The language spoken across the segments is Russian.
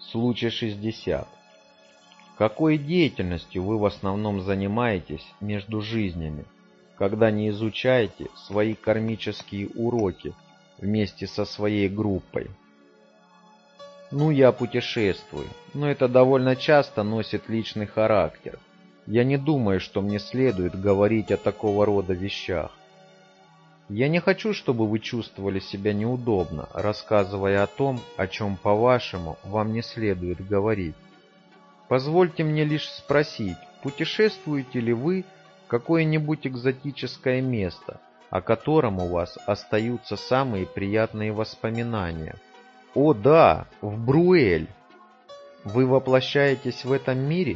Случай 60. Какой деятельностью вы в основном занимаетесь между жизнями, когда не изучаете свои кармические уроки вместе со своей группой? Я путешествую, но это довольно часто носит личный характер. Я не думаю, что мне следует говорить о такого рода вещах. Я не хочу, чтобы вы чувствовали себя неудобно, рассказывая о том, о чем, по-вашему, вам не следует говорить. Позвольте мне лишь спросить, путешествуете ли вы в какое-нибудь экзотическое место, о котором у вас остаются самые приятные воспоминания? О да, в Бруэль! Вы воплощаетесь в этом мире?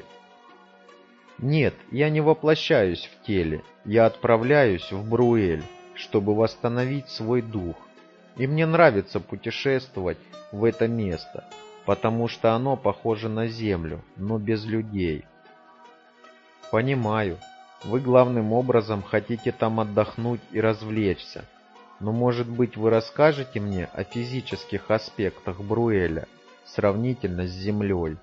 Нет, я не воплощаюсь в теле, я отправляюсь в Бруэль, чтобы восстановить свой дух. И мне нравится путешествовать в это место, потому что оно похоже на землю, но без людей. Понимаю, вы главным образом хотите там отдохнуть и развлечься, но, может быть, вы расскажете мне о физических аспектах Бруэля сравнительно с землей?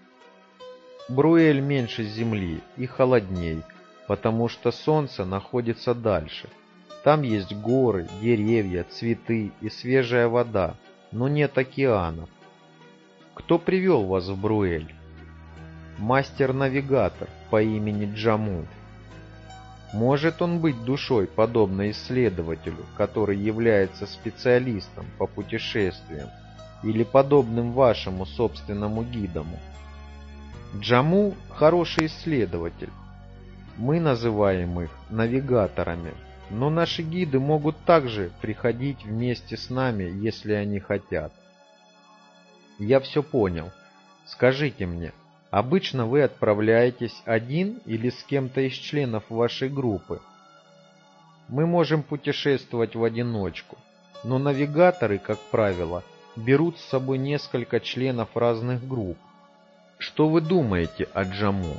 Бруэль меньше земли и холодней, потому что солнце находится дальше. Там есть горы, деревья, цветы и свежая вода, но нет океанов. Кто привел вас в Бруэль? Мастер-навигатор по имени Джаму. Может он быть душой, подобно исследователю, который является специалистом по путешествиям, или подобным вашему собственному гидому? Джаму – хороший исследователь. Мы называем их навигаторами, но наши гиды могут также приходить вместе с нами, если они хотят. Я все понял. Скажите мне, обычно вы отправляетесь один или с кем-то из членов вашей группы? Мы можем путешествовать в одиночку, но навигаторы, как правило, берут с собой несколько членов разных групп. Что вы думаете о Джаму?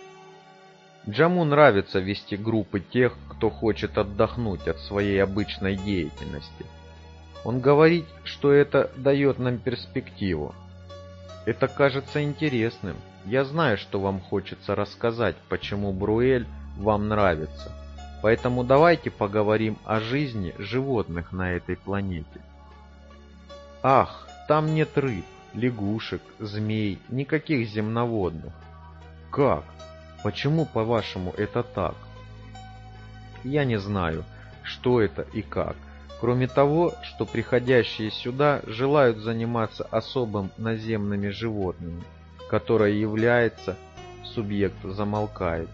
Джаму нравится вести группы тех, кто хочет отдохнуть от своей обычной деятельности. Он говорит, что это дает нам перспективу. Это кажется интересным. Я знаю, что вам хочется рассказать, почему Бруэль вам нравится. Поэтому давайте поговорим о жизни животных на этой планете. Ах, там нет рыб, лягушек, змей, никаких земноводных. Как? Почему, по-вашему, это так? Я не знаю, что это и как, кроме того, что приходящие сюда желают заниматься особым наземными животными, которое является, субъект замолкает.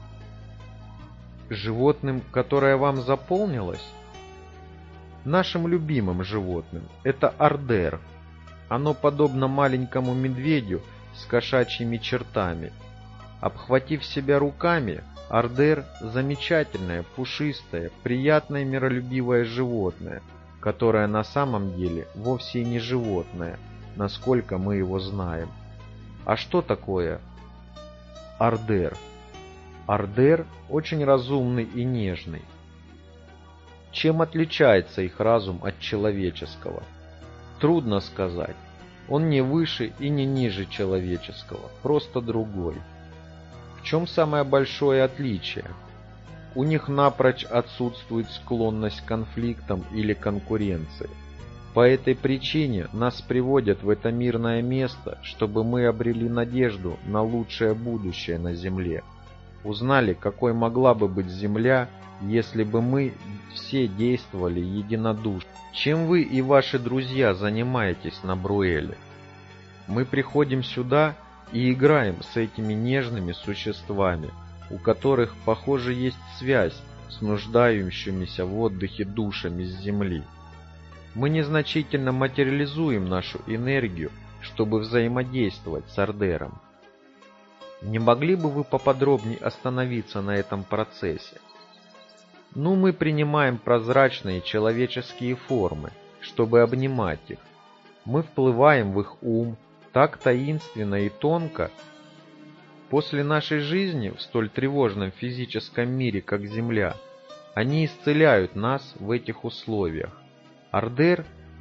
Животным, которое вам заполнилось? Нашим любимым животным. Это ордер. Оно подобно маленькому медведю с кошачьими чертами. Обхватив себя руками, ордер – замечательное, пушистое, приятное, миролюбивое животное, которое на самом деле вовсе и не животное, насколько мы его знаем. А что такое ордер? Ордер очень разумный и нежный. Чем отличается их разум от человеческого? Трудно сказать. Он не выше и не ниже человеческого, просто другой. В чем самое большое отличие? У них напрочь отсутствует склонность к конфликтам или конкуренции. По этой причине нас приводят в это мирное место, чтобы мы обрели надежду на лучшее будущее на Земле. Узнали, какой могла бы быть Земля, если бы мы все действовали единодушно. Чем вы и ваши друзья занимаетесь на Бруэле? Мы приходим сюда и играем с этими нежными существами, у которых, похоже, есть связь с нуждающимися в отдыхе душами с Земли. Мы незначительно материализуем нашу энергию, чтобы взаимодействовать с ордером. Не могли бы вы поподробнее остановиться на этом процессе? Мы принимаем прозрачные человеческие формы, чтобы обнимать их. Мы вплываем в их ум так таинственно и тонко. После нашей жизни в столь тревожном физическом мире, как Земля, они исцеляют нас в этих условиях. Ордер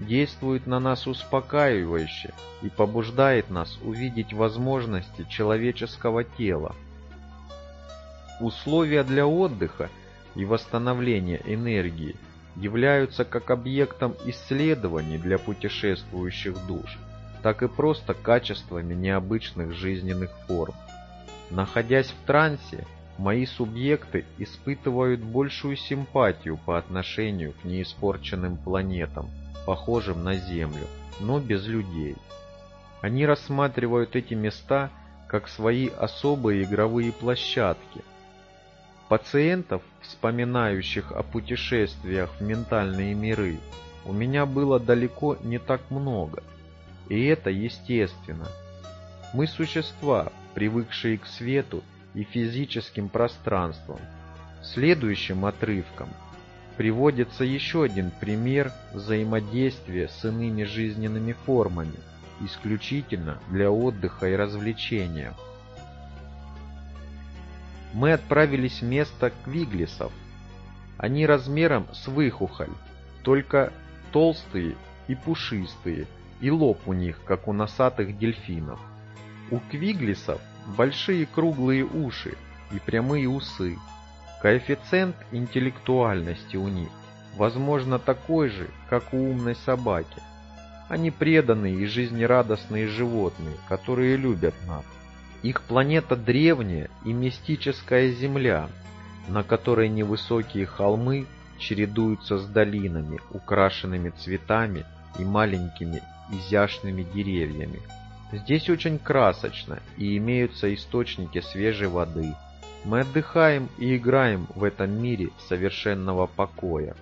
действует на нас успокаивающе и побуждает нас увидеть возможности человеческого тела. Условия для отдыха и восстановления энергии являются как объектом исследований для путешествующих душ, так и просто качествами необычных жизненных форм. Находясь в трансе, мои субъекты испытывают большую симпатию по отношению к неиспорченным планетам, похожим на Землю, но без людей. Они рассматривают эти места как свои особые игровые площадки. Пациентов, вспоминающих о путешествиях в ментальные миры, у меня было далеко не так много, и это естественно. Мы существа, привыкшие к свету и физическим пространствам. Следующим отрывком приводится еще один пример взаимодействия с иными жизненными формами, исключительно для отдыха и развлечения. Мы отправились в место квиглисов. Они размером с выхухоль, только толстые и пушистые, и лоб у них, как у носатых дельфинов. У квиглисов большие круглые уши и прямые усы. Коэффициент интеллектуальности у них, возможно, такой же, как у умной собаки. Они преданные и жизнерадостные животные, которые любят нас. Их планета древняя и мистическая Земля, на которой невысокие холмы чередуются с долинами, украшенными цветами и маленькими изящными деревьями. Здесь очень красочно и имеются источники свежей воды. Мы отдыхаем и играем в этом мире совершенного покоя.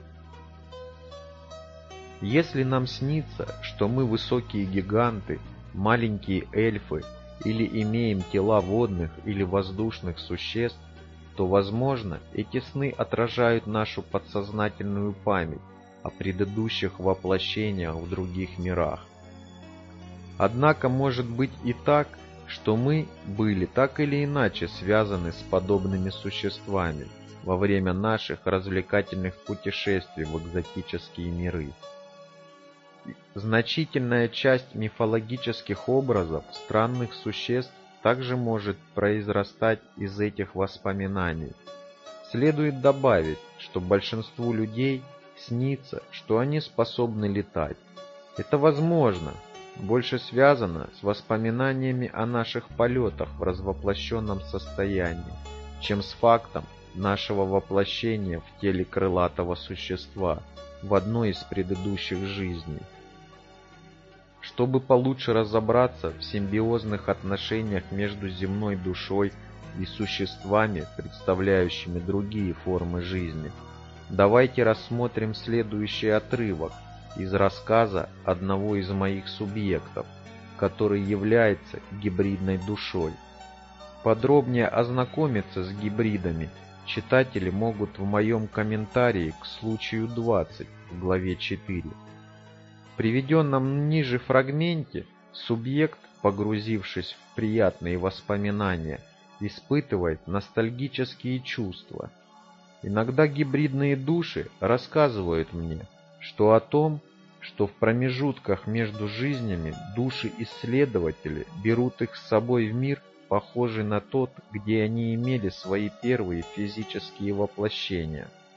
Если нам снится, что мы высокие гиганты, маленькие эльфы или имеем тела водных или воздушных существ, то, возможно, эти сны отражают нашу подсознательную память о предыдущих воплощениях в других мирах. Однако может быть и так, что мы были так или иначе связаны с подобными существами во время наших развлекательных путешествий в экзотические миры. Значительная часть мифологических образов странных существ также может произрастать из этих воспоминаний. Следует добавить, что большинству людей снится, что они способны летать. Это возможно, больше связано с воспоминаниями о наших полетах в развоплощенном состоянии, чем с фактом нашего воплощения в теле крылатого существа в одной из предыдущих жизней. Чтобы получше разобраться в симбиозных отношениях между земной душой и существами, представляющими другие формы жизни, давайте рассмотрим следующий отрывок из рассказа одного из моих субъектов, который является гибридной душой. Подробнее ознакомиться с гибридами читатели могут в моем комментарии к случаю 20 в главе 4. В приведенном ниже фрагменте субъект, погрузившись в приятные воспоминания, испытывает ностальгические чувства. Иногда гибридные души рассказывают мне, что о том, что в промежутках между жизнями души-исследователи берут их с собой в мир, похожий на тот, где они имели свои первые физические воплощения.